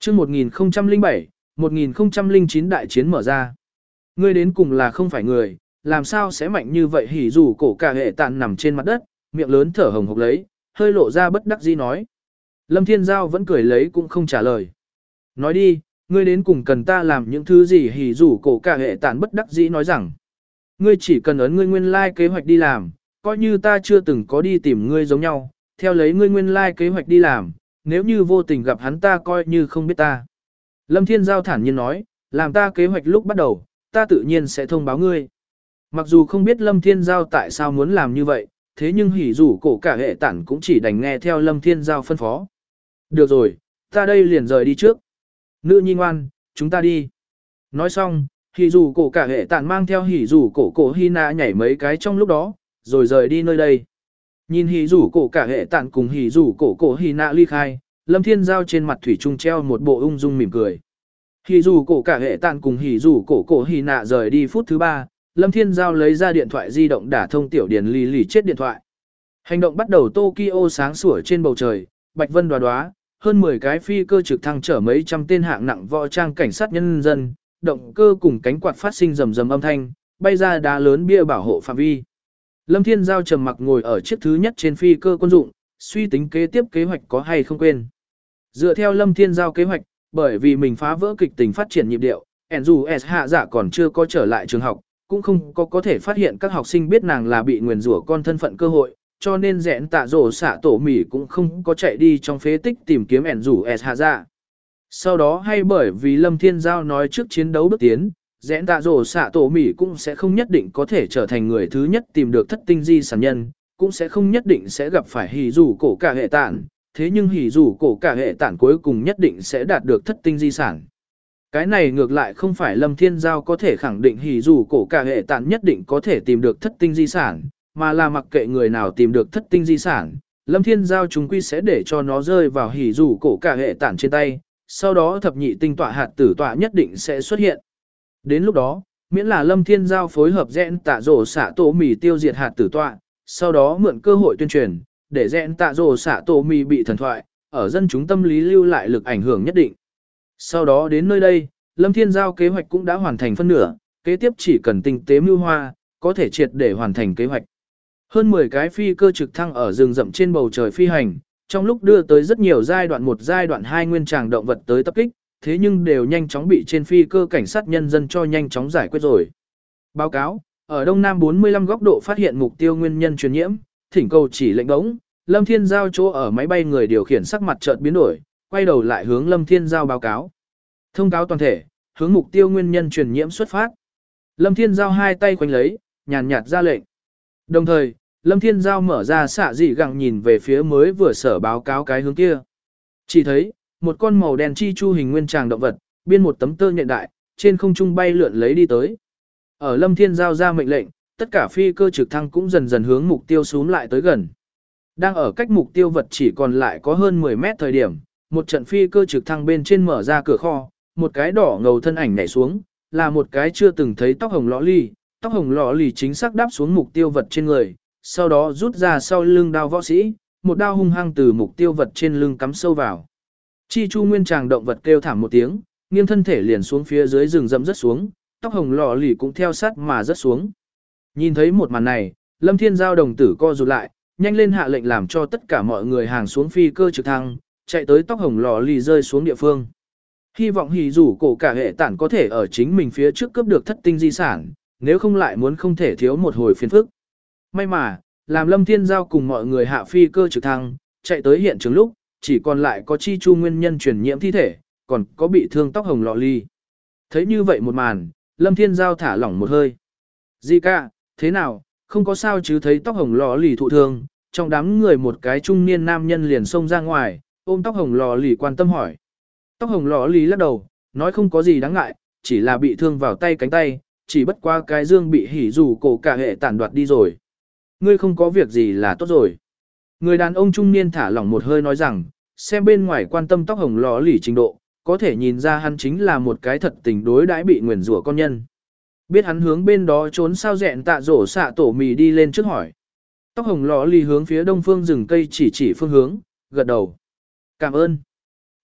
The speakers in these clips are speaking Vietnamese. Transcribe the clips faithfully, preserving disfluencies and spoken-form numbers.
chương một nghìn không trăm lẻ bảy, một nghìn không trăm lẻ chín đại chiến mở ra. Ngươi đến cùng là không phải người, làm sao sẽ mạnh như vậy hỉ dù cổ cả hệ tạn nằm trên mặt đất, miệng lớn thở hồng hộc lấy, hơi lộ ra bất đắc dĩ nói. Lâm Thiên Giao vẫn cười lấy cũng không trả lời. Nói đi, ngươi đến cùng cần ta làm những thứ gì hỉ dù cổ cả hệ tạn bất đắc dĩ nói rằng. Ngươi chỉ cần ấn ngươi nguyên lai like kế hoạch đi làm, coi như ta chưa từng có đi tìm ngươi giống nhau, theo lấy ngươi nguyên lai like kế hoạch đi làm, nếu như vô tình gặp hắn ta coi như không biết ta. Lâm Thiên Giao thản nhiên nói, làm ta kế hoạch lúc bắt đầu, ta tự nhiên sẽ thông báo ngươi. Mặc dù không biết Lâm Thiên Giao tại sao muốn làm như vậy, thế nhưng hỉ rủ cổ cả hệ tản cũng chỉ đành nghe theo Lâm Thiên Giao phân phó. Được rồi, ta đây liền rời đi trước. Nữ nhi ngoan, chúng ta đi. Nói xong, hỉ rủ cổ cả hệ tản mang theo hỉ rủ cổ cổ hy nạ nhảy mấy cái trong lúc đó, rồi rời đi nơi đây. Nhìn hỉ rủ cổ cả hệ tản cùng hỉ rủ cổ cổ hy nạ ly khai, Lâm Thiên Giao trên mặt thủy trung treo một bộ ung dung mỉm cười. Hỉ rủ cổ cả hệ tản cùng hỉ rủ cổ cổ hy nạ rời đi phút thứ ba, Lâm Thiên Giao lấy ra điện thoại di động đả thông tiểu điển lì lì chết điện thoại. Hành động bắt đầu Tokyo sáng sủa trên bầu trời, bạch vân đoá đoá, hơn mười cái phi cơ trực thăng chở mấy trăm tên hạng nặng võ trang cảnh sát nhân dân, động cơ cùng cánh quạt phát sinh rầm rầm âm thanh, bay ra đá lớn bia bảo hộ phạm vi. Lâm Thiên Giao trầm mặc ngồi ở chiếc thứ nhất trên phi cơ quân dụng, suy tính kế tiếp kế hoạch có hay không quên. Dựa theo Lâm Thiên Giao kế hoạch, bởi vì mình phá vỡ kịch tình phát triển nhịp điệu, ẻn dù S hạ giả còn chưa có trở lại trường học, cũng không có có thể phát hiện các học sinh biết nàng là bị nguyền rủa con thân phận cơ hội, cho nên rẽn tạ rổ xạ tổ mỉ cũng không có chạy đi trong phế tích tìm kiếm ẻn rủ S hạ giả. Sau đó hay bởi vì Lâm Thiên Giao nói trước chiến đấu bước tiến, rẽn tạ rổ xạ tổ mỉ cũng sẽ không nhất định có thể trở thành người thứ nhất tìm được thất tinh di sản nhân, cũng sẽ không nhất định sẽ gặp phải hỉ rủ cổ cả hệ tản, thế nhưng hỉ rủ cổ cả hệ tản cuối cùng nhất định sẽ đạt được thất tinh di sản. Cái này ngược lại không phải Lâm Thiên Giao có thể khẳng định hỉ rủ cổ cả hệ tản nhất định có thể tìm được thất tinh di sản, mà là mặc kệ người nào tìm được thất tinh di sản, Lâm Thiên Giao chúng quy sẽ để cho nó rơi vào hỉ rủ cổ cả hệ tản trên tay, sau đó thập nhị tinh tọa hạt tử tọa nhất định sẽ xuất hiện. Đến lúc đó, miễn là Lâm Thiên Giao phối hợp rẽn tạ rổ xạ tổ mì tiêu diệt hạt tử tọa, sau đó mượn cơ hội tuyên truyền, để rẽn tạ rổ xạ tổ mì bị thần thoại, ở dân chúng tâm lý lưu lại lực ảnh hưởng nhất định. Sau đó đến nơi đây, Lâm Thiên Giao kế hoạch cũng đã hoàn thành phân nửa, kế tiếp chỉ cần tinh tế mưu hoa, có thể triệt để hoàn thành kế hoạch. Hơn mười cái phi cơ trực thăng ở rừng rậm trên bầu trời phi hành, trong lúc đưa tới rất nhiều giai đoạn một giai đoạn hai nguyên tràng động vật tới tập kích, thế nhưng đều nhanh chóng bị trên phi cơ cảnh sát nhân dân cho nhanh chóng giải quyết rồi. Báo cáo, ở Đông Nam bốn mươi lăm góc độ phát hiện mục tiêu nguyên nhân truyền nhiễm, thỉnh cầu chỉ lệnh bóng, Lâm Thiên Giao chỗ ở máy bay người điều khiển sắc mặt chợt biến đổi, quay đầu lại hướng Lâm Thiên Giao báo cáo. Thông cáo toàn thể, hướng mục tiêu nguyên nhân truyền nhiễm xuất phát. Lâm Thiên Giao hai tay khoanh lấy, nhàn nhạt ra lệnh. Đồng thời, Lâm Thiên Giao mở ra xạ dị gặng nhìn về phía mới vừa sở báo cáo cái hướng kia. Chỉ thấy, một con màu đen chi chu hình nguyên tràng động vật, biên một tấm tơ nhện đại, trên không trung bay lượn lấy đi tới. Ở Lâm Thiên Giao ra mệnh lệnh, tất cả phi cơ trực thăng cũng dần dần hướng mục tiêu xuống lại tới gần. Đang ở cách mục tiêu vật chỉ còn lại có hơn mười mét thời điểm, một trận phi cơ trực thăng bên trên mở ra cửa kho, một cái đỏ ngầu thân ảnh nhảy xuống, là một cái chưa từng thấy tóc hồng lõ ly, tóc hồng lõ ly chính xác đáp xuống mục tiêu vật trên người, sau đó rút ra sau lưng đao võ sĩ, một đao hung hăng từ mục tiêu vật trên lưng cắm sâu vào. Chi chu nguyên tràng động vật kêu thảm một tiếng, nghiêng thân thể liền xuống phía dưới rừng rậm rất xuống, tóc hồng lõ ly cũng theo sát mà rất xuống. Nhìn thấy một màn này, Lâm Thiên Giao đồng tử co rụt lại, nhanh lên hạ lệnh làm cho tất cả mọi người hàng xuống phi cơ trực thăng, chạy tới tóc hồng lò lì rơi xuống địa phương. Hy vọng hỉ rủ cổ cả hệ tản có thể ở chính mình phía trước cướp được thất tinh di sản, nếu không lại muốn không thể thiếu một hồi phiền phức. May mà, làm Lâm Thiên Giao cùng mọi người hạ phi cơ trực thăng, chạy tới hiện trường lúc, chỉ còn lại có chi chu nguyên nhân truyền nhiễm thi thể, còn có bị thương tóc hồng lò lì. Thấy như vậy một màn, Lâm Thiên Giao thả lỏng một hơi. Di ca, thế nào, không có sao chứ? Thấy tóc hồng lò lì thụ thương, trong đám người một cái trung niên nam nhân liền xông ra ngoài, ôm tóc hồng lò lì quan tâm hỏi. Tóc hồng lò lì lắc đầu, nói không có gì đáng ngại, chỉ là bị thương vào tay cánh tay, chỉ bất qua cái dương bị hỉ rủ cổ cả hệ tản đoạt đi rồi. Ngươi không có việc gì là tốt rồi. Người đàn ông trung niên thả lỏng một hơi nói rằng, xem bên ngoài quan tâm tóc hồng lò lì trình độ, có thể nhìn ra hắn chính là một cái thật tình đối đãi bị nguyền rủa con nhân. Biết hắn hướng bên đó trốn sao rẹn tạ rổ xạ tổ mì đi lên trước hỏi. Tóc hồng lò lì hướng phía đông phương rừng cây chỉ chỉ phương hướng, gật đầu. Cảm ơn.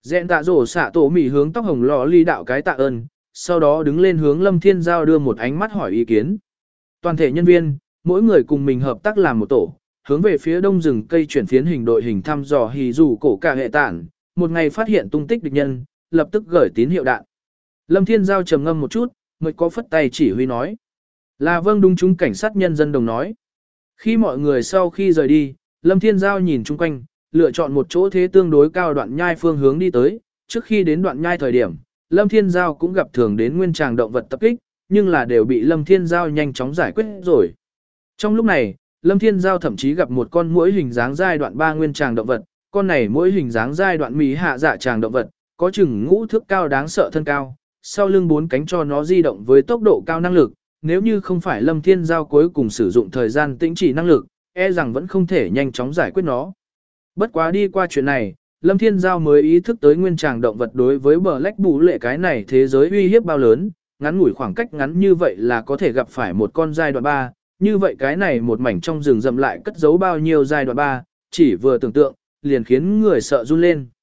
Dẹn tạ rổ xạ tổ mì hướng tóc hồng lò ly đạo cái tạ ơn, sau đó đứng lên hướng Lâm Thiên Giao đưa một ánh mắt hỏi ý kiến. Toàn thể nhân viên, mỗi người cùng mình hợp tác làm một tổ, hướng về phía đông rừng cây chuyển phiến hình đội hình thăm dò hì dù cổ cả hệ tản, một ngày phát hiện tung tích địch nhân, lập tức gửi tín hiệu đạn. Lâm Thiên Giao trầm ngâm một chút, mới có phất tay chỉ huy nói. Là vâng, đúng, chúng cảnh sát nhân dân đồng nói. Khi mọi người sau khi rời đi, Lâm Thiên Giao nhìn chung quanh, lựa chọn một chỗ thế tương đối cao đoạn nhai phương hướng đi tới. Trước khi đến đoạn nhai thời điểm, Lâm Thiên Giao cũng gặp thường đến nguyên tràng động vật tập kích, nhưng là đều bị Lâm Thiên Giao nhanh chóng giải quyết rồi. Trong lúc này, Lâm Thiên Giao thậm chí gặp một con muỗi hình dáng giai đoạn ba nguyên tràng động vật, con này muỗi hình dáng giai đoạn mỹ hạ dạ tràng động vật, có chừng ngũ thước cao đáng sợ thân cao, sau lưng bốn cánh cho nó di động với tốc độ cao năng lực, nếu như không phải Lâm Thiên Giao cuối cùng sử dụng thời gian tĩnh chỉ năng lực, e rằng vẫn không thể nhanh chóng giải quyết nó. Bất quá đi qua chuyện này, Lâm Thiên Giao mới ý thức tới nguyên tràng động vật đối với bờ lách bù lệ cái này thế giới uy hiếp bao lớn, ngắn ngủi khoảng cách ngắn như vậy là có thể gặp phải một con giai đoạn ba, như vậy cái này một mảnh trong rừng rậm lại cất giấu bao nhiêu giai đoạn ba, chỉ vừa tưởng tượng, liền khiến người sợ run lên.